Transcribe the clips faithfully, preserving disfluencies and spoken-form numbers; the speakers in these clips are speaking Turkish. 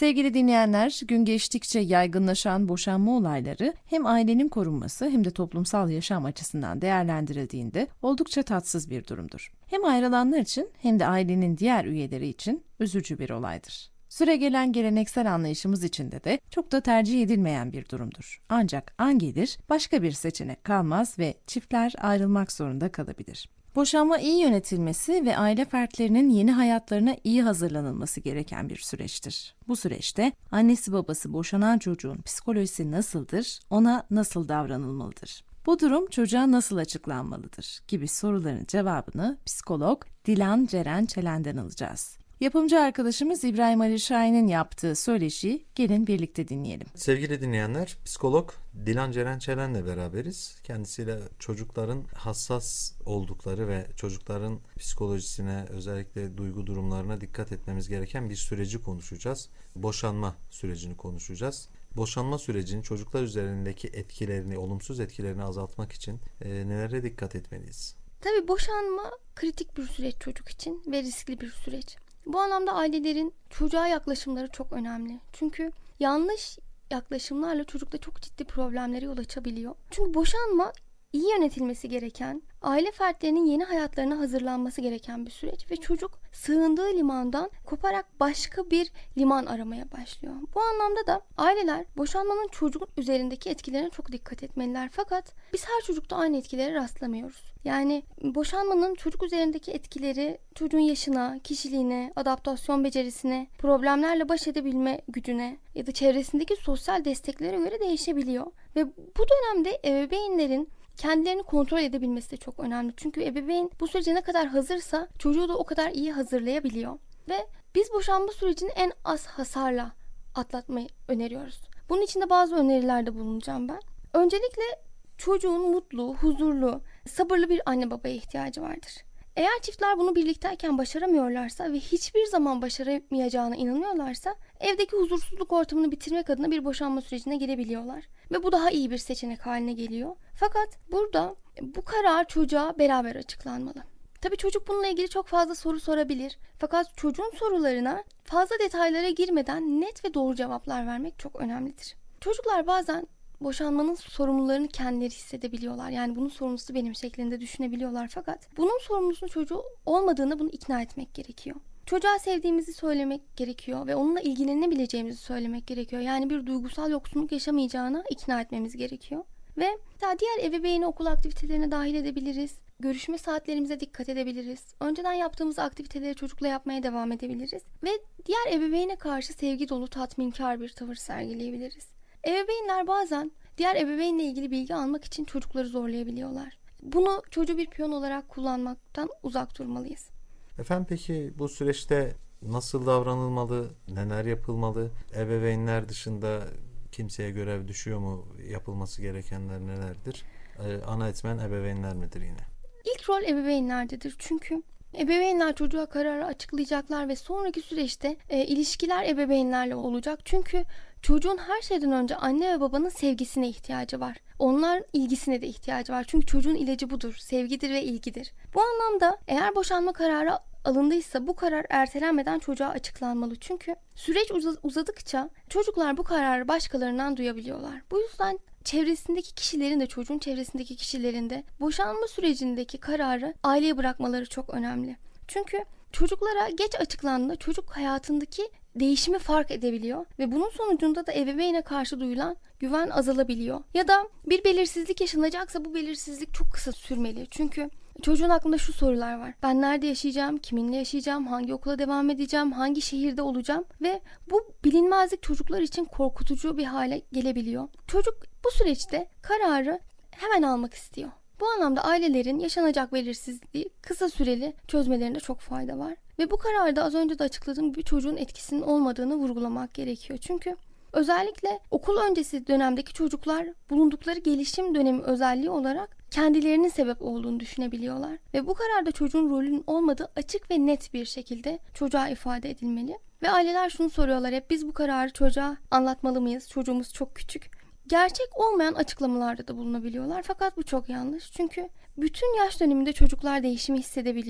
Sevgili dinleyenler, gün geçtikçe yaygınlaşan boşanma olayları hem ailenin korunması hem de toplumsal yaşam açısından değerlendirildiğinde oldukça tatsız bir durumdur. Hem ayrılanlar için hem de ailenin diğer üyeleri için üzücü bir olaydır. Süregelen geleneksel anlayışımız içinde de çok da tercih edilmeyen bir durumdur. Ancak an gelir başka bir seçenek kalmaz ve çiftler ayrılmak zorunda kalabilir. Boşanma iyi yönetilmesi ve aile fertlerinin yeni hayatlarına iyi hazırlanılması gereken bir süreçtir. Bu süreçte annesi babası boşanan çocuğun psikolojisi nasıldır, ona nasıl davranılmalıdır? Bu durum çocuğa nasıl açıklanmalıdır gibi soruların cevabını psikolog Dilan Ceren Çelen'den alacağız. Yapımcı arkadaşımız İbrahim Ali Şahin'in yaptığı söyleşiyi gelin birlikte dinleyelim. Sevgili dinleyenler, psikolog Dilan Ceren Çelen'le beraberiz. Kendisiyle çocukların hassas oldukları ve çocukların psikolojisine, özellikle duygu durumlarına dikkat etmemiz gereken bir süreci konuşacağız. Boşanma sürecini konuşacağız. Boşanma sürecinin çocuklar üzerindeki etkilerini, olumsuz etkilerini azaltmak için e, nelere dikkat etmeliyiz? Tabii boşanma kritik bir süreç çocuk için ve riskli bir süreç. Bu anlamda ailelerin çocuğa yaklaşımları çok önemli. Çünkü yanlış yaklaşımlarla çocukta çok ciddi problemlere yol açabiliyor. Çünkü boşanma iyi yönetilmesi gereken, aile fertlerinin yeni hayatlarına hazırlanması gereken bir süreç ve çocuk sığındığı limandan koparak başka bir liman aramaya başlıyor. Bu anlamda da aileler boşanmanın çocuğun üzerindeki etkilerine çok dikkat etmeliler. Fakat biz her çocukta aynı etkilere rastlamıyoruz. Yani boşanmanın çocuk üzerindeki etkileri çocuğun yaşına, kişiliğine, adaptasyon becerisine, problemlerle baş edebilme gücüne ya da çevresindeki sosyal desteklere göre değişebiliyor. Ve bu dönemde ebeveynlerin kendilerini kontrol edebilmesi de çok önemli. Çünkü ebeveyn bu sürece ne kadar hazırsa çocuğu da o kadar iyi hazırlayabiliyor. Ve biz boşanma sürecini en az hasarla atlatmayı öneriyoruz. Bunun için de bazı önerilerde bulunacağım ben. Öncelikle çocuğun mutlu, huzurlu, sabırlı bir anne babaya ihtiyacı vardır. Eğer çiftler bunu birlikteyken başaramıyorlarsa ve hiçbir zaman başaramayacağına inanıyorlarsa evdeki huzursuzluk ortamını bitirmek adına bir boşanma sürecine girebiliyorlar. Ve bu daha iyi bir seçenek haline geliyor. Fakat burada bu karar çocuğa beraber açıklanmalı. Tabii çocuk bununla ilgili çok fazla soru sorabilir. Fakat çocuğun sorularına fazla detaylara girmeden net ve doğru cevaplar vermek çok önemlidir. Çocuklar bazen boşanmanın sorumlularını kendileri hissedebiliyorlar. Yani bunun sorumlusu benim şeklinde düşünebiliyorlar. Fakat bunun sorumlusu çocuğu olmadığını bunu ikna etmek gerekiyor. Çocuğa sevdiğimizi söylemek gerekiyor ve onunla ilgilenebileceğimizi söylemek gerekiyor. Yani bir duygusal yoksunluk yaşamayacağına ikna etmemiz gerekiyor. Ve daha diğer ebeveyni okul aktivitelerine dahil edebiliriz. Görüşme saatlerimize dikkat edebiliriz. Önceden yaptığımız aktiviteleri çocukla yapmaya devam edebiliriz. Ve diğer ebeveyne karşı sevgi dolu, tatminkar bir tavır sergileyebiliriz. Ebeveynler bazen diğer ebeveynle ilgili bilgi almak için çocukları zorlayabiliyorlar. Bunu çocuğu bir piyon olarak kullanmaktan uzak durmalıyız. Efendim peki bu süreçte nasıl davranılmalı, neler yapılmalı? Ebeveynler dışında kimseye görev düşüyor mu? Yapılması gerekenler nelerdir? Ee, ana etmen ebeveynler midir yine? İlk rol ebeveynlerdedir. Çünkü ebeveynler çocuğa kararı açıklayacaklar ve sonraki süreçte e, ilişkiler ebeveynlerle olacak. Çünkü çocuğun her şeyden önce anne ve babanın sevgisine ihtiyacı var. Onların ilgisine de ihtiyacı var. Çünkü çocuğun ilacı budur. Sevgidir ve ilgidir. Bu anlamda eğer boşanma kararı alındıysa bu karar ertelenmeden çocuğa açıklanmalı. Çünkü süreç uzadıkça çocuklar bu kararı başkalarından duyabiliyorlar. Bu yüzden çevresindeki kişilerin de çocuğun çevresindeki kişilerin de boşanma sürecindeki kararı aileye bırakmaları çok önemli. Çünkü çocuklara geç açıklandığında çocuk hayatındaki değişimi fark edebiliyor ve bunun sonucunda da ebeveyne karşı duyulan güven azalabiliyor. Ya da bir belirsizlik yaşanacaksa bu belirsizlik çok kısa sürmeli. Çünkü çocuğun aklında şu sorular var. Ben nerede yaşayacağım? Kiminle yaşayacağım? Hangi okula devam edeceğim? Hangi şehirde olacağım? Ve bu bilinmezlik çocuklar için korkutucu bir hale gelebiliyor. Çocuk bu süreçte kararı hemen almak istiyor. Bu anlamda ailelerin yaşanacak belirsizliği kısa süreli çözmelerinde çok fayda var. Ve bu kararda az önce de açıkladığım gibi çocuğun etkisinin olmadığını vurgulamak gerekiyor. Çünkü özellikle okul öncesi dönemdeki çocuklar bulundukları gelişim dönemi özelliği olarak kendilerinin sebep olduğunu düşünebiliyorlar. Ve bu kararda çocuğun rolünün olmadığı açık ve net bir şekilde çocuğa ifade edilmeli. Ve aileler şunu soruyorlar hep, biz bu kararı çocuğa anlatmalı mıyız? Çocuğumuz çok küçük. Gerçek olmayan açıklamalarda da bulunabiliyorlar. Fakat bu çok yanlış. Çünkü bütün yaş döneminde çocuklar değişimi hissedebiliyor.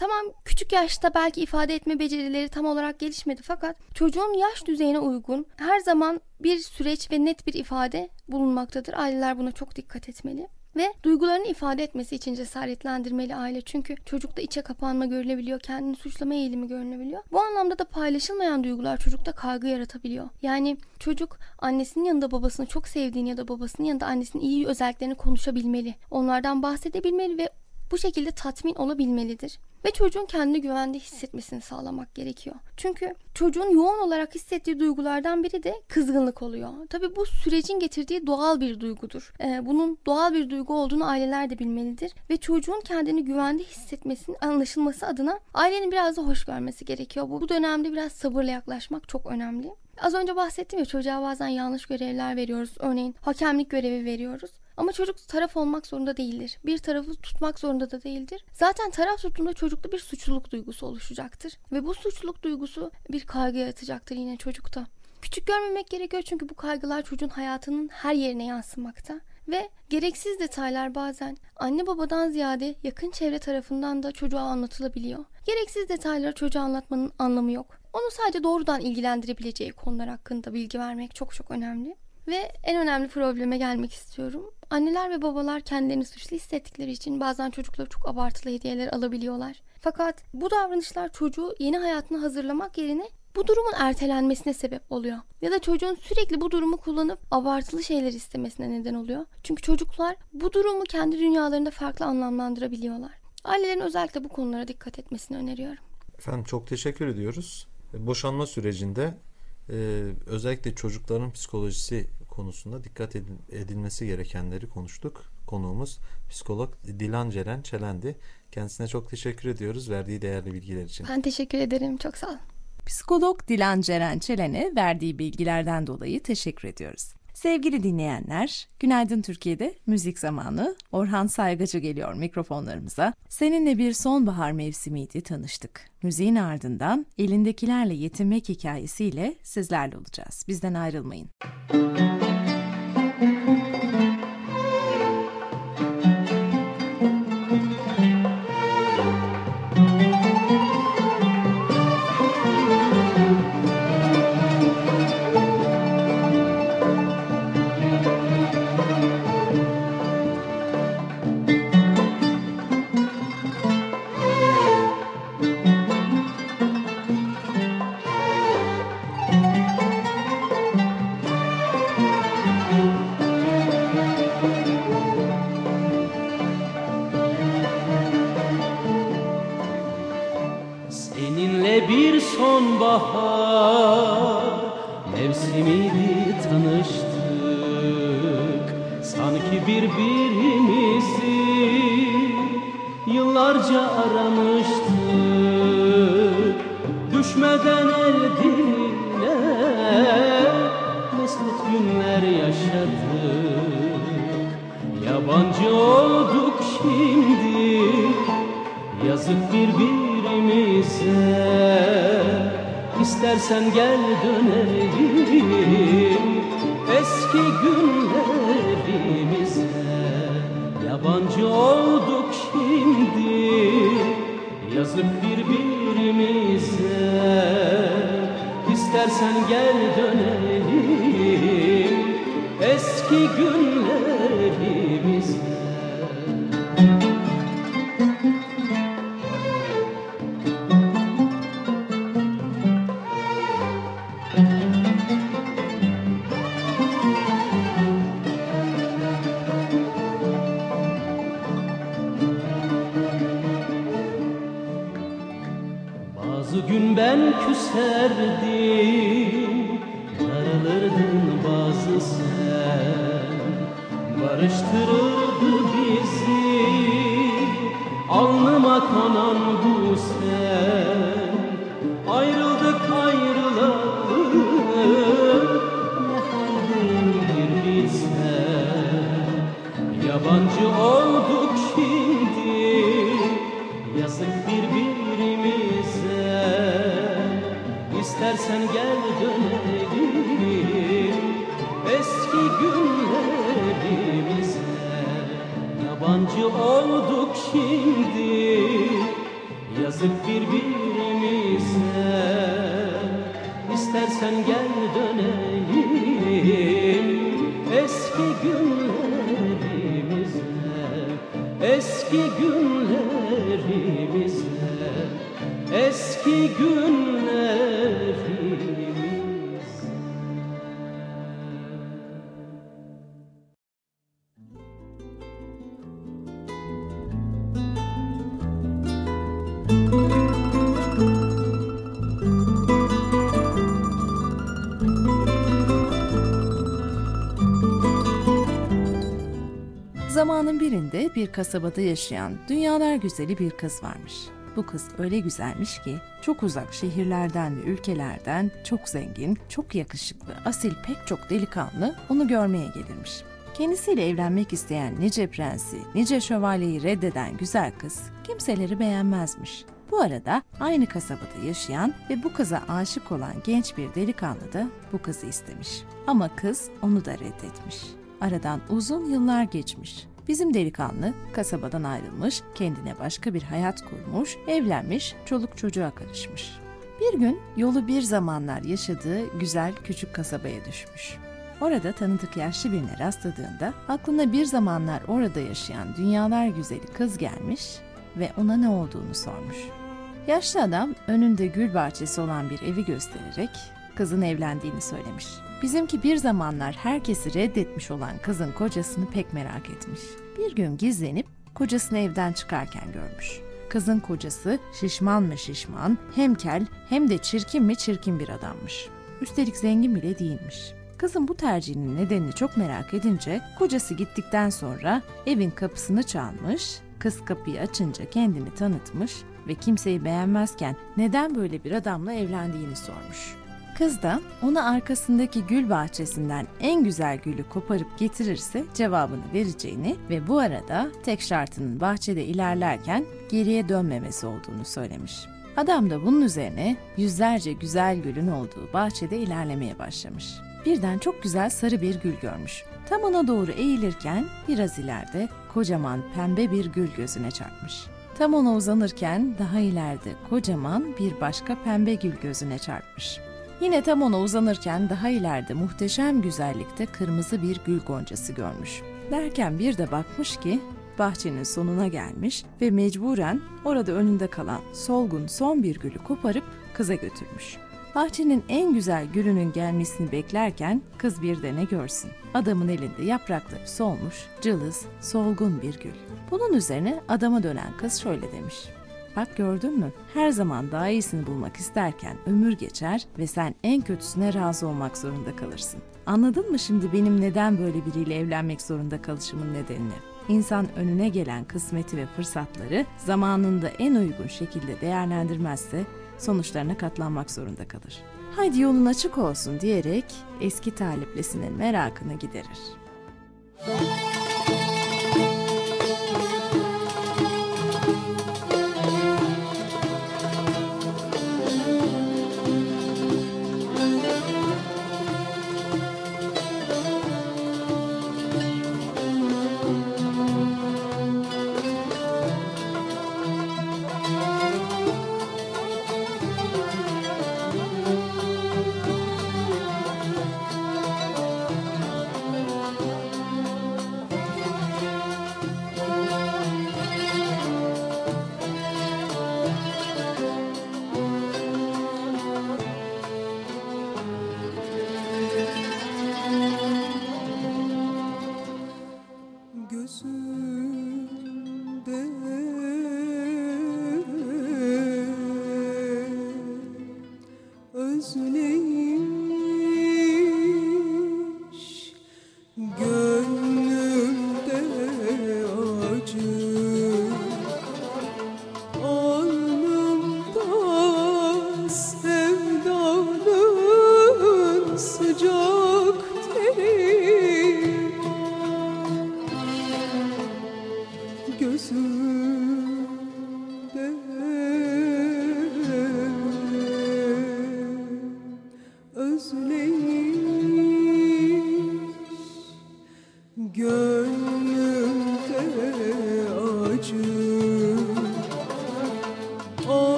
Tamam, küçük yaşta belki ifade etme becerileri tam olarak gelişmedi fakat çocuğun yaş düzeyine uygun her zaman bir süreç ve net bir ifade bulunmaktadır. Aileler buna çok dikkat etmeli. Ve duygularını ifade etmesi için cesaretlendirmeli aile. Çünkü çocukta içe kapanma görülebiliyor, kendini suçlama eğilimi görülebiliyor. Bu anlamda da paylaşılmayan duygular çocukta kaygı yaratabiliyor. Yani çocuk annesinin yanında babasını çok sevdiğini ya da babasının yanında annesinin iyi özelliklerini konuşabilmeli. Onlardan bahsedebilmeli ve bu şekilde tatmin olabilmelidir. Ve çocuğun kendini güvende hissetmesini sağlamak gerekiyor. Çünkü çocuğun yoğun olarak hissettiği duygulardan biri de kızgınlık oluyor. Tabii bu sürecin getirdiği doğal bir duygudur. Ee, bunun doğal bir duygu olduğunu aileler de bilmelidir. Ve çocuğun kendini güvende hissetmesinin anlaşılması adına ailenin biraz da hoş görmesi gerekiyor. Bu, bu dönemde biraz sabırla yaklaşmak çok önemli. Az önce bahsettim ya, çocuğa bazen yanlış görevler veriyoruz. Örneğin hakemlik görevi veriyoruz. Ama çocuk taraf olmak zorunda değildir. Bir tarafı tutmak zorunda da değildir. Zaten taraf tuttuğunda çocukta bir suçluluk duygusu oluşacaktır. Ve bu suçluluk duygusu bir kaygı yaratacaktır yine çocukta. Küçük görmemek gerekiyor çünkü bu kaygılar çocuğun hayatının her yerine yansımakta. Ve gereksiz detaylar bazen anne babadan ziyade yakın çevre tarafından da çocuğa anlatılabiliyor. Gereksiz detayları çocuğa anlatmanın anlamı yok. Onu sadece doğrudan ilgilendirebileceği konular hakkında bilgi vermek çok çok önemli. Ve en önemli probleme gelmek istiyorum. Anneler ve babalar kendilerini suçlu hissettikleri için bazen çocuklara çok abartılı hediyeler alabiliyorlar. Fakat bu davranışlar çocuğu yeni hayatına hazırlamak yerine bu durumun ertelenmesine sebep oluyor. Ya da çocuğun sürekli bu durumu kullanıp abartılı şeyler istemesine neden oluyor. Çünkü çocuklar bu durumu kendi dünyalarında farklı anlamlandırabiliyorlar. Ailelerin özellikle bu konulara dikkat etmesini öneriyorum. Efendim çok teşekkür ediyoruz. Boşanma sürecinde e, özellikle çocukların psikolojisi konusunda dikkat edilmesi gerekenleri konuştuk. Konuğumuz psikolog Dilan Ceren Çelendi. Kendisine çok teşekkür ediyoruz verdiği değerli bilgiler için. Ben teşekkür ederim. Çok sağ olun. Psikolog Dilan Ceren Çelen'e verdiği bilgilerden dolayı teşekkür ediyoruz. Sevgili dinleyenler, Günaydın Türkiye'de müzik zamanı. Orhan Saygacı geliyor mikrofonlarımıza. Seninle bir sonbahar mevsimiydi tanıştık. Müziğin ardından elindekilerle yetinmek hikayesiyle sizlerle olacağız. Bizden ayrılmayın. Bir sonbahar mevsimiydi tanıştık. Sanki birbirimizi yıllarca aramıştık. Düşmeden el diline mesut günler yaşadık. Yabancı olduk şimdi, yazık birbirimize. İstersen gel dönelim eski günlerimize. Yabancı olduk şimdi, yazık birbirimize. İstersen gel dönelim eski günlerimize. Gün ben küserdim, darılırdın bazı sen. Barıştırırdı bizi alnıma konan bu sen. Ayrıldık ayrılalı, ne haldeyim bir bilsen. Yabancı olduk şimdi, yazık birbirimize. İstersen gel dönelim eski günlerimize. Yabancı olduk şimdi, yazık yazık birbirimize. İstersen gel dönelim eski günlerimize, eski günlerimize, eski günlerimize. Zamanın birinde bir kasabada yaşayan dünyalar güzeli bir kız varmış. Bu kız öyle güzelmiş ki çok uzak şehirlerden ve ülkelerden çok zengin, çok yakışıklı, asil pek çok delikanlı onu görmeye gelirmiş. Kendisiyle evlenmek isteyen nice prensi, nice şövalyeyi reddeden güzel kız kimseleri beğenmezmiş. Bu arada aynı kasabada yaşayan ve bu kıza aşık olan genç bir delikanlı da bu kızı istemiş. Ama kız onu da reddetmiş. Aradan uzun yıllar geçmiş. Bizim delikanlı kasabadan ayrılmış, kendine başka bir hayat kurmuş, evlenmiş, çoluk çocuğa karışmış. Bir gün yolu bir zamanlar yaşadığı güzel küçük kasabaya düşmüş. Orada tanıdık yaşlı birine rastladığında aklına bir zamanlar orada yaşayan dünyalar güzeli kız gelmiş ve ona ne olduğunu sormuş. Yaşlı adam önünde gül bahçesi olan bir evi göstererek kızın evlendiğini söylemiş. Bizimki bir zamanlar herkesi reddetmiş olan kızın kocasını pek merak etmiş. Bir gün gizlenip kocasını evden çıkarken görmüş. Kızın kocası şişman mı şişman, hem kel hem de çirkin mi çirkin bir adammış. Üstelik zengin bile değilmiş. Kızın bu tercihinin nedenini çok merak edince kocası gittikten sonra evin kapısını çalmış, kız kapıyı açınca kendini tanıtmış ve kimseyi beğenmezken neden böyle bir adamla evlendiğini sormuş. Kız da ona arkasındaki gül bahçesinden en güzel gülü koparıp getirirse cevabını vereceğini ve bu arada tek şartının bahçede ilerlerken geriye dönmemesi olduğunu söylemiş. Adam da bunun üzerine yüzlerce güzel gülün olduğu bahçede ilerlemeye başlamış. Birden çok güzel sarı bir gül görmüş. Tam ona doğru eğilirken biraz ileride kocaman pembe bir gül gözüne çarpmış. Tam ona uzanırken daha ileride kocaman bir başka pembe gül gözüne çarpmış. Yine tam ona uzanırken daha ileride muhteşem güzellikte kırmızı bir gül goncası görmüş. Derken bir de bakmış ki bahçenin sonuna gelmiş ve mecburen orada önünde kalan solgun son bir gülü koparıp kıza götürmüş. Bahçenin en güzel gülünün gelmesini beklerken kız bir de ne görsün? Adamın elinde yaprakları solmuş, cılız, solgun bir gül. Bunun üzerine adama dönen kız şöyle demiş. Bak gördün mü? Her zaman daha iyisini bulmak isterken ömür geçer ve sen en kötüsüne razı olmak zorunda kalırsın. Anladın mı şimdi benim neden böyle biriyle evlenmek zorunda kalışımın nedenini? İnsan önüne gelen kısmeti ve fırsatları zamanında en uygun şekilde değerlendirmezse sonuçlarına katlanmak zorunda kalır. Haydi yolun açık olsun diyerek eski taliplisinin merakını giderir.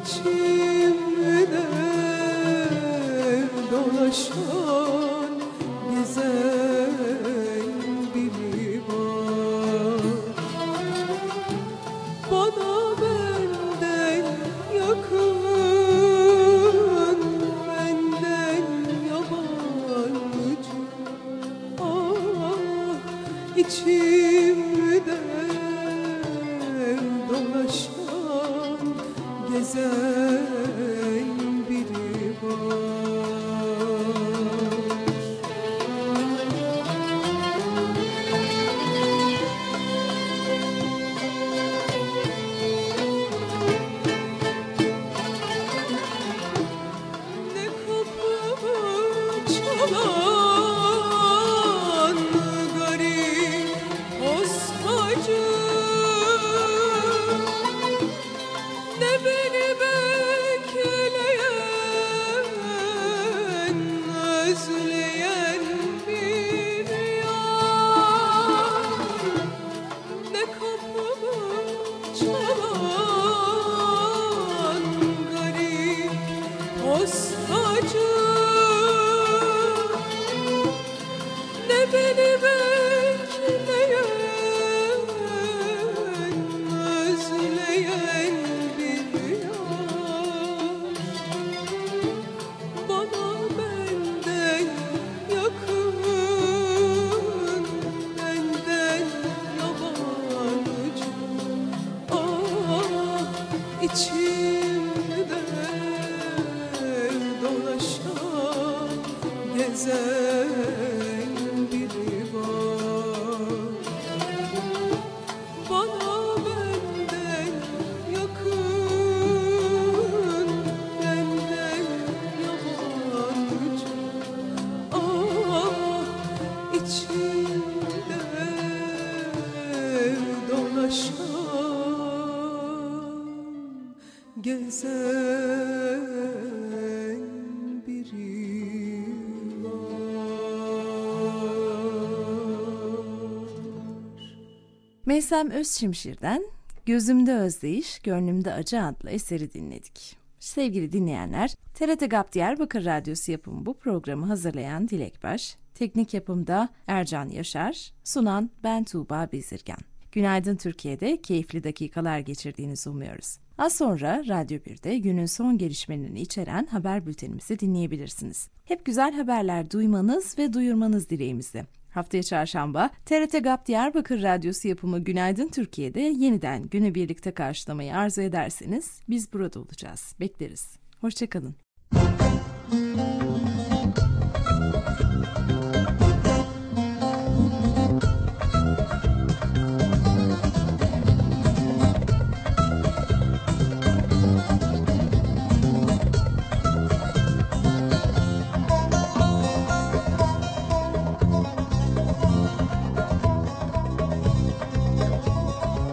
içimde dolaşan gezen biri var. Bana benden yakın, benden yabancı. Ah, içimde dolaşan gezen biri var. Ne kapımı çalan garip postacı, ne beni bekleyen, özleyen bir yar. Ne kapımı çalan garip postacı, ne beni bekleyen, özleyen bir yar. Bana benden yakın, benden yabancı. Ah, içimde dolaşan gezen biri var. Bana benden yakın, benden yabancı. Ah, içimde dolaşan gezen biri var. Meysem Özçimşir'den Gözümde Özdeyiş, Gönlümde Acı adlı eseri dinledik. Sevgili dinleyenler, T R T GAP Diyarbakır Radyosu yapımı bu programı hazırlayan Dilek Baş, teknik yapımda Ercan Yaşar, sunan ben Tuğba Bezirgan. Günaydın Türkiye'de keyifli dakikalar geçirdiğinizi umuyoruz. Az sonra Radyo bir'de günün son gelişmelerini içeren haber bültenimizi dinleyebilirsiniz. Hep güzel haberler duymanız ve duyurmanız dileğimizle. Haftaya çarşamba T R T GAP Diyarbakır Radyosu yapımı Günaydın Türkiye'de yeniden günü birlikte karşılamayı arzu ederseniz biz burada olacağız. Bekleriz. Hoşçakalın.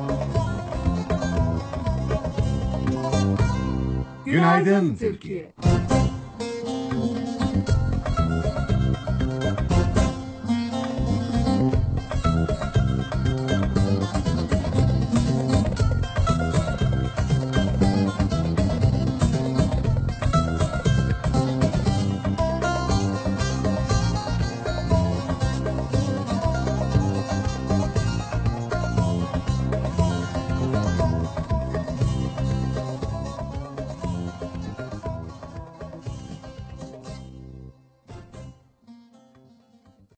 Günaydın Türkiye.